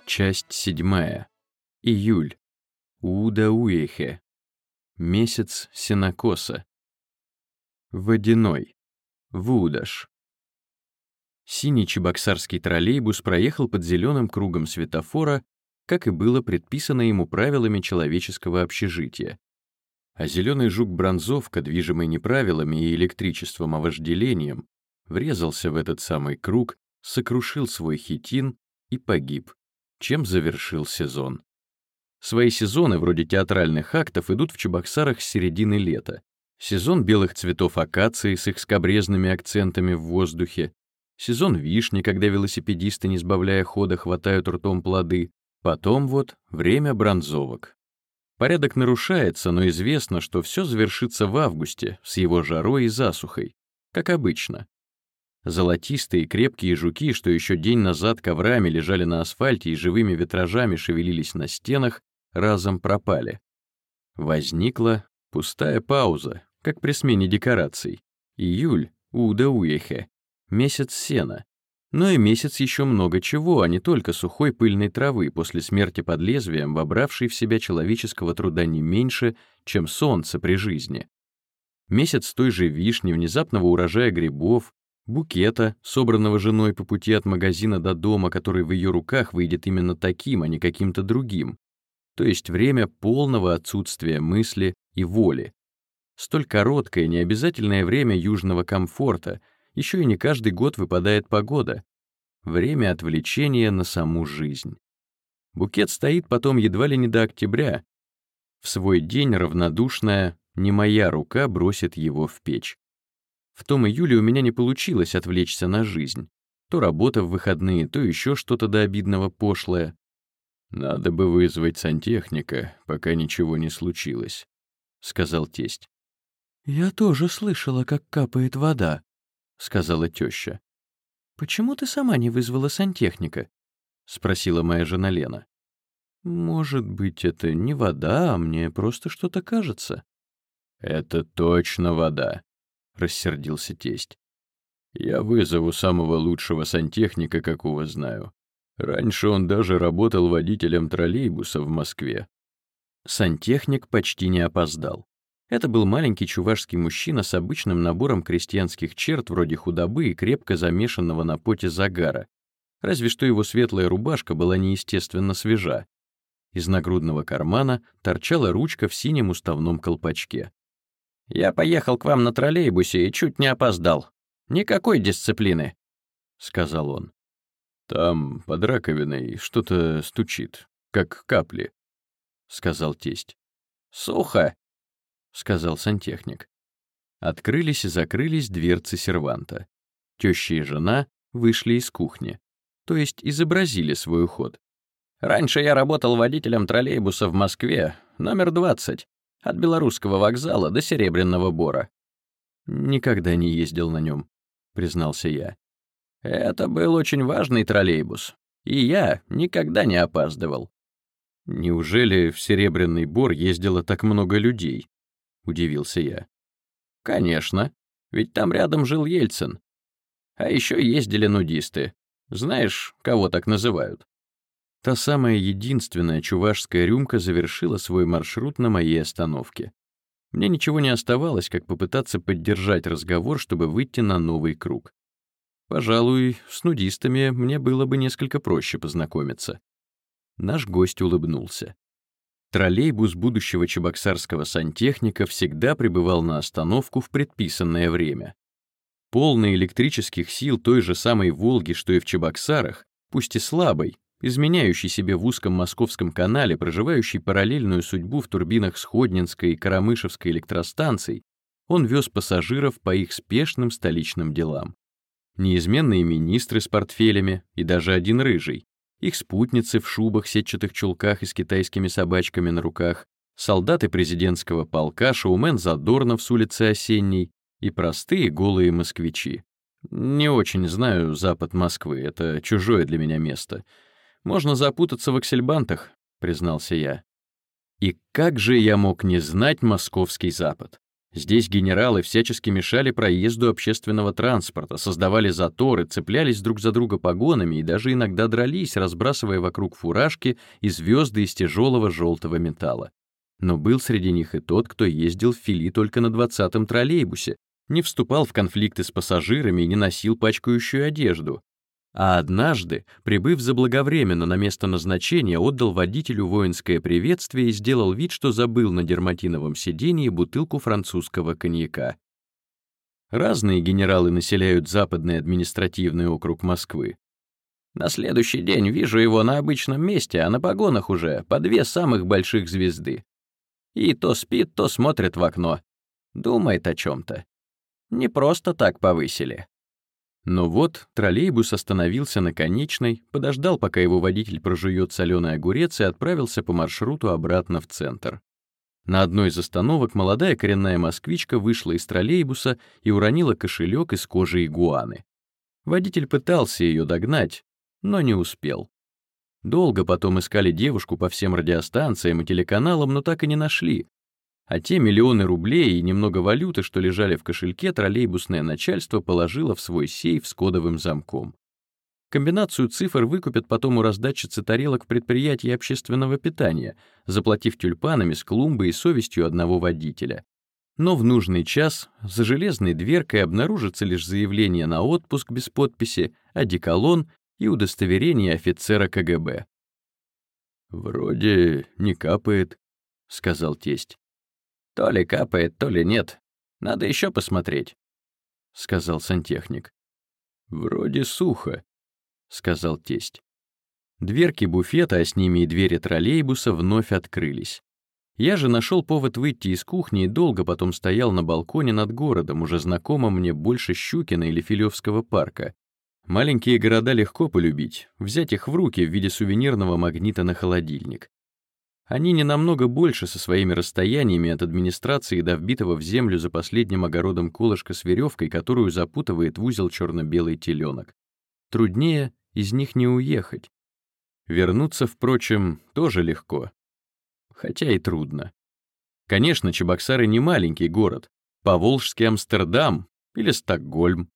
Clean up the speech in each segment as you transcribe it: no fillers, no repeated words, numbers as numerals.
Часть 7. Июль. Уудауэхе. Месяц сенокоса. Водяной. Вудаш. Синий чебоксарский троллейбус проехал под зеленым кругом светофора, как и было предписано ему правилами человеческого общежития. А зеленый жук-бронзовка, движимый не правилами и электричеством, а вожделением, врезался в этот самый круг, сокрушил свой хитин и погиб, чем завершил сезон. Свои сезоны, вроде театральных актов, идут в Чебоксарах с середины лета. Сезон белых цветов акации с их скабрезными акцентами в воздухе, сезон вишни, когда велосипедисты, не сбавляя хода, хватают ртом плоды, потом вот время бронзовок. Порядок нарушается, но известно, что все завершится в августе с его жарой и засухой, как обычно. Золотистые крепкие жуки, что еще день назад коврами лежали на асфальте и живыми витражами шевелились на стенах, разом пропали. Возникла пустая пауза, как при смене декораций. Июль, Уудауэхе, месяц сена. Но и месяц еще много чего, а не только сухой пыльной травы после смерти под лезвием, вобравшей в себя человеческого труда не меньше, чем солнце при жизни. Месяц той же вишни, внезапного урожая грибов, букета, собранного женой по пути от магазина до дома, который в ее руках выйдет именно таким, а не каким-то другим. То есть время полного отсутствия мысли и воли. Столь короткое, необязательное время южного комфорта, еще и не каждый год выпадает погода. Время отвлечения на саму жизнь. Букет стоит потом едва ли не до октября. В свой день равнодушная, не моя рука бросит его в печь. В том июле у меня не получилось отвлечься на жизнь. То работа в выходные, то еще что-то до обидного пошлое. «Надо бы вызвать сантехника, пока ничего не случилось», — сказал тесть. «Я тоже слышала, как капает вода», — сказала теща. «Почему ты сама не вызвала сантехника?» — спросила моя жена Лена. «Может быть, это не вода, а мне просто что-то кажется». «Это точно вода», — рассердился тесть. «Я вызову самого лучшего сантехника, какого знаю. Раньше он даже работал водителем троллейбуса в Москве». Сантехник почти не опоздал. Это был маленький чувашский мужчина с обычным набором крестьянских черт вроде худобы и крепко замешанного на поте загара. Разве что его светлая рубашка была неестественно свежа. Из нагрудного кармана торчала ручка в синем уставном колпачке. «Я поехал к вам на троллейбусе и чуть не опоздал. Никакой дисциплины», — сказал он. «Там под раковиной что-то стучит, как капли», — сказал тесть. «Сухо», — сказал сантехник. Открылись и закрылись дверцы серванта. Теща и жена вышли из кухни, то есть изобразили свой уход. «Раньше я работал водителем троллейбуса в Москве, номер 20, от Белорусского вокзала до Серебряного Бора». «Никогда не ездил на нем», — признался я. «Это был очень важный троллейбус, и я никогда не опаздывал». «Неужели в Серебряный Бор ездило так много людей?» — удивился я. «Конечно, ведь там рядом жил Ельцин. А еще ездили нудисты. Знаешь, кого так называют?» Та самая единственная чувашская рюмка завершила свой маршрут на моей остановке. Мне ничего не оставалось, как попытаться поддержать разговор, чтобы выйти на новый круг. Пожалуй, с нудистами мне было бы несколько проще познакомиться. Наш гость улыбнулся. Троллейбус будущего чебоксарского сантехника всегда прибывал на остановку в предписанное время. Полный электрических сил той же самой «Волги», что и в Чебоксарах, пусть и слабой, изменяющий себе в узком московском канале, проживающий параллельную судьбу в турбинах Сходнинской и Карамышевской электростанций, он вез пассажиров по их спешным столичным делам. Неизменные министры с портфелями и даже один рыжий, их спутницы в шубах, сетчатых чулках и с китайскими собачками на руках, солдаты президентского полка, шоумен Задорнов с улицы Осенней и простые голые москвичи. Не очень знаю запад Москвы, это чужое для меня место. Можно запутаться в аксельбантах, признался я. И как же я мог не знать московский запад? Здесь генералы всячески мешали проезду общественного транспорта, создавали заторы, цеплялись друг за друга погонами и даже иногда дрались, разбрасывая вокруг фуражки и звезды из тяжелого желтого металла. Но был среди них и тот, кто ездил в Фили только на 20-м троллейбусе, не вступал в конфликты с пассажирами и не носил пачкающую одежду. А однажды, прибыв заблаговременно на место назначения, отдал водителю воинское приветствие и сделал вид, что забыл на дерматиновом сиденье бутылку французского коньяка. Разные генералы населяют западный административный округ Москвы. На следующий день вижу его на обычном месте, а на погонах уже по 2 самых больших звезды. И то спит, то смотрит в окно. Думает о чем-то. Не просто так повысили. Но вот троллейбус остановился на Конечной, подождал, пока его водитель прожует соленый огурец и отправился по маршруту обратно в центр. На одной из остановок молодая коренная москвичка вышла из троллейбуса и уронила кошелек из кожи игуаны. Водитель пытался ее догнать, но не успел. Долго потом искали девушку по всем радиостанциям и телеканалам, но так и не нашли. А те миллионы рублей и немного валюты, что лежали в кошельке, троллейбусное начальство положило в свой сейф с кодовым замком. Комбинацию цифр выкупят потом у раздатчицы тарелок в предприятии общественного питания, заплатив тюльпанами с клумбой и совестью одного водителя. Но в нужный час за железной дверкой обнаружится лишь заявление на отпуск без подписи, одеколон и удостоверение офицера КГБ. «Вроде не капает», — сказал тесть. «То ли капает, то ли нет. Надо еще посмотреть», — сказал сантехник. «Вроде сухо», — сказал тесть. Дверки буфета, а с ними и двери троллейбуса вновь открылись. Я же нашел повод выйти из кухни и долго потом стоял на балконе над городом, уже знакомым мне больше Щукина или Филевского парка. Маленькие города легко полюбить, взять их в руки в виде сувенирного магнита на холодильник. Они не намного больше со своими расстояниями от администрации до вбитого в землю за последним огородом колышка с веревкой, которую запутывает в узел черно-белый теленок. Труднее из них не уехать. Вернуться, впрочем, тоже легко. Хотя и трудно. Конечно, Чебоксары не маленький город. Поволжский Амстердам или Стокгольм.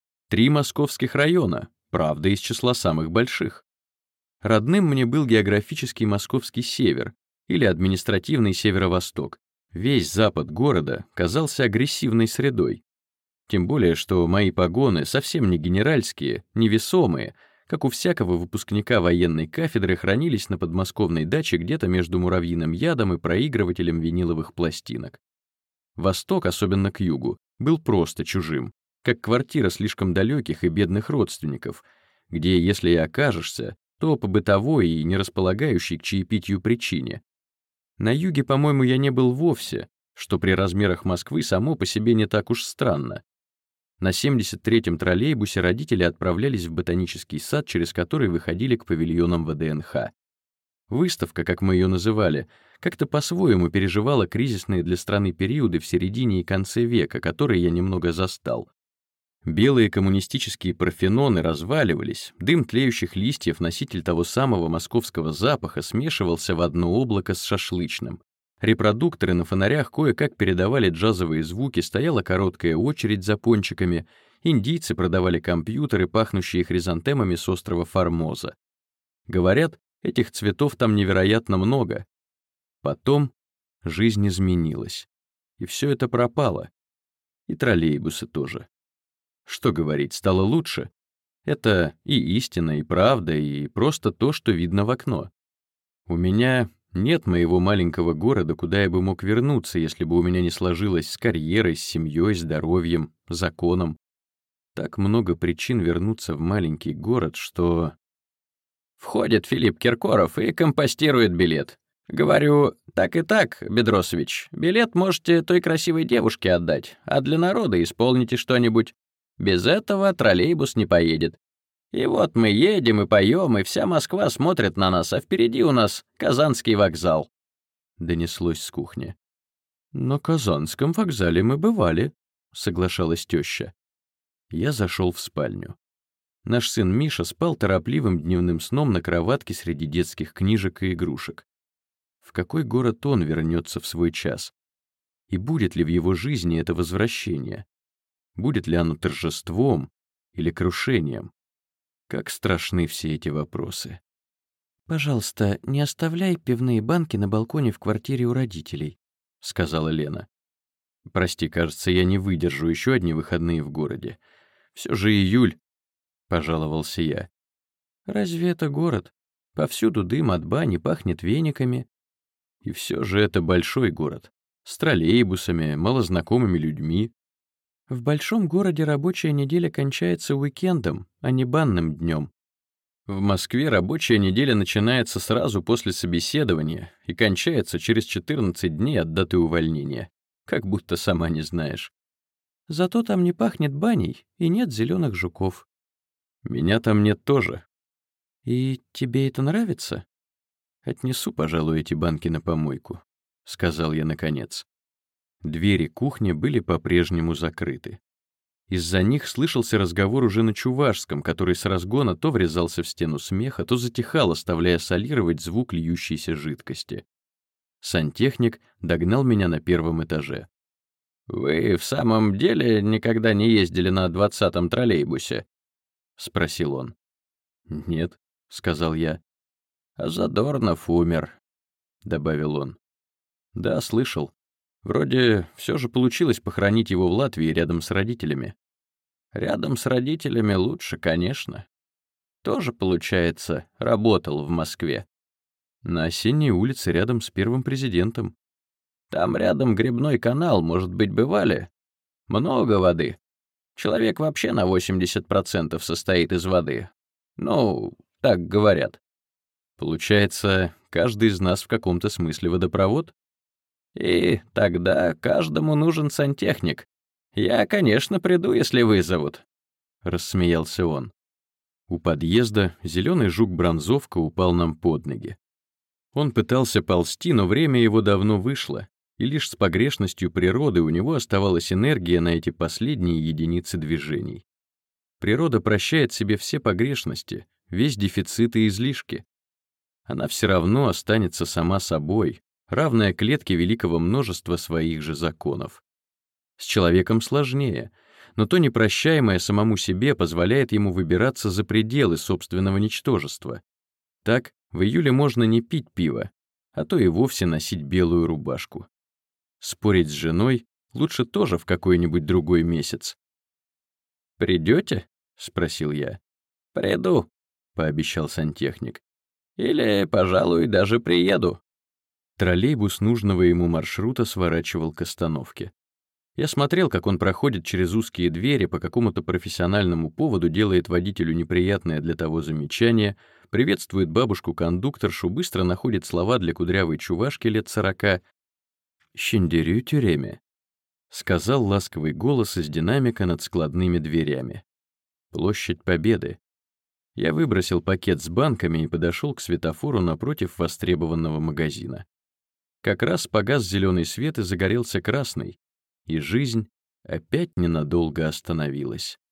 3 московских района, правда, из числа самых больших. Родным мне был географический московский север, или административный северо-восток. Весь запад города казался агрессивной средой. Тем более, что мои погоны совсем не генеральские, невесомые, как у всякого выпускника военной кафедры, хранились на подмосковной даче где-то между муравьиным ядом и проигрывателем виниловых пластинок. Восток, особенно к югу, был просто чужим, как квартира слишком далеких и бедных родственников, где, если и окажешься, то по бытовой и не располагающей к чаепитию причине. На юге, по-моему, я не был вовсе, что при размерах Москвы само по себе не так уж странно. На 73-м троллейбусе родители отправлялись в ботанический сад, через который выходили к павильонам ВДНХ. Выставка, как мы ее называли, как-то по-своему переживала кризисные для страны периоды в середине и конце века, которые я немного застал. Белые коммунистические парфеноны разваливались, дым тлеющих листьев, носитель того самого московского запаха, смешивался в одно облако с шашлычным. Репродукторы на фонарях кое-как передавали джазовые звуки, стояла короткая очередь за пончиками, индийцы продавали компьютеры, пахнущие хризантемами с острова Формоза. Говорят, этих цветов там невероятно много. Потом жизнь изменилась, и все это пропало. И троллейбусы тоже. Что говорить, стало лучше? Это и истина, и правда, и просто то, что видно в окно. У меня нет моего маленького города, куда я бы мог вернуться, если бы у меня не сложилось с карьерой, с семьей, здоровьем, законом. Так много причин вернуться в маленький город, что... Входит Филипп Киркоров и компостирует билет. Говорю, так и так, Бедросович, билет можете той красивой девушке отдать, а для народа исполните что-нибудь. Без этого троллейбус не поедет. И вот мы едем и поем, и вся Москва смотрит на нас, а впереди у нас Казанский вокзал. Донеслось с кухни. На Казанском вокзале мы бывали, соглашалась теща. Я зашел в спальню. Наш сын Миша спал торопливым дневным сном на кроватке среди детских книжек и игрушек. В какой город он вернется в свой час? И будет ли в его жизни это возвращение? Будет ли оно торжеством или крушением? Как страшны все эти вопросы. «Пожалуйста, не оставляй пивные банки на балконе в квартире у родителей», — сказала Лена. «Прости, кажется, я не выдержу еще одни выходные в городе. Все же июль», — пожаловался я. «Разве это город? Повсюду дым от бани, пахнет вениками. И все же это большой город, с троллейбусами, малознакомыми людьми. В большом городе рабочая неделя кончается уикендом, а не банным днем. В Москве рабочая неделя начинается сразу после собеседования и кончается через 14 дней от даты увольнения, как будто сама не знаешь. Зато там не пахнет баней и нет зеленых жуков. Меня там нет тоже. И тебе это нравится? Отнесу, пожалуй, эти банки на помойку, — сказал я наконец. Двери кухни были по-прежнему закрыты. Из-за них слышался разговор уже на чувашском, который с разгона то врезался в стену смеха, то затихал, оставляя солировать звук льющейся жидкости. Сантехник догнал меня на первом этаже. «Вы в самом деле никогда не ездили на 20-м троллейбусе?» — спросил он. «Нет», — сказал я. «А Задорнов умер», — добавил он. «Да, слышал. Вроде все же получилось похоронить его в Латвии рядом с родителями». «Рядом с родителями лучше, конечно. Тоже, получается, работал в Москве». «На Осенней улице рядом с первым президентом». «Там рядом грибной канал, может быть, бывали? Много воды. Человек вообще на 80% состоит из воды. Ну, так говорят». «Получается, каждый из нас в каком-то смысле водопровод?» «И тогда каждому нужен сантехник. Я, конечно, приду, если вызовут», — рассмеялся он. У подъезда зеленый жук-бронзовка упал нам под ноги. Он пытался ползти, но время его давно вышло, и лишь с погрешностью природы у него оставалась энергия на эти последние единицы движений. Природа прощает себе все погрешности, весь дефицит и излишки. Она все равно останется сама собой, равная клетке великого множества своих же законов. С человеком сложнее, но то непрощаемое самому себе позволяет ему выбираться за пределы собственного ничтожества. Так, в июле можно не пить пиво, а то и вовсе носить белую рубашку. Спорить с женой лучше тоже в какой-нибудь другой месяц. «Придете?» — спросил я. «Приду», — пообещал сантехник. «Или, пожалуй, даже приеду». Троллейбус нужного ему маршрута сворачивал к остановке. Я смотрел, как он проходит через узкие двери, по какому-то профессиональному поводу делает водителю неприятное для того замечание, приветствует бабушку-кондукторшу, быстро находит слова для кудрявой чувашки лет 40. «Щендерю тюреме», — сказал ласковый голос из динамика над складными дверями. «Площадь Победы». Я выбросил пакет с банками и подошел к светофору напротив востребованного магазина. Как раз погас зеленый свет и загорелся красный, и жизнь опять ненадолго остановилась.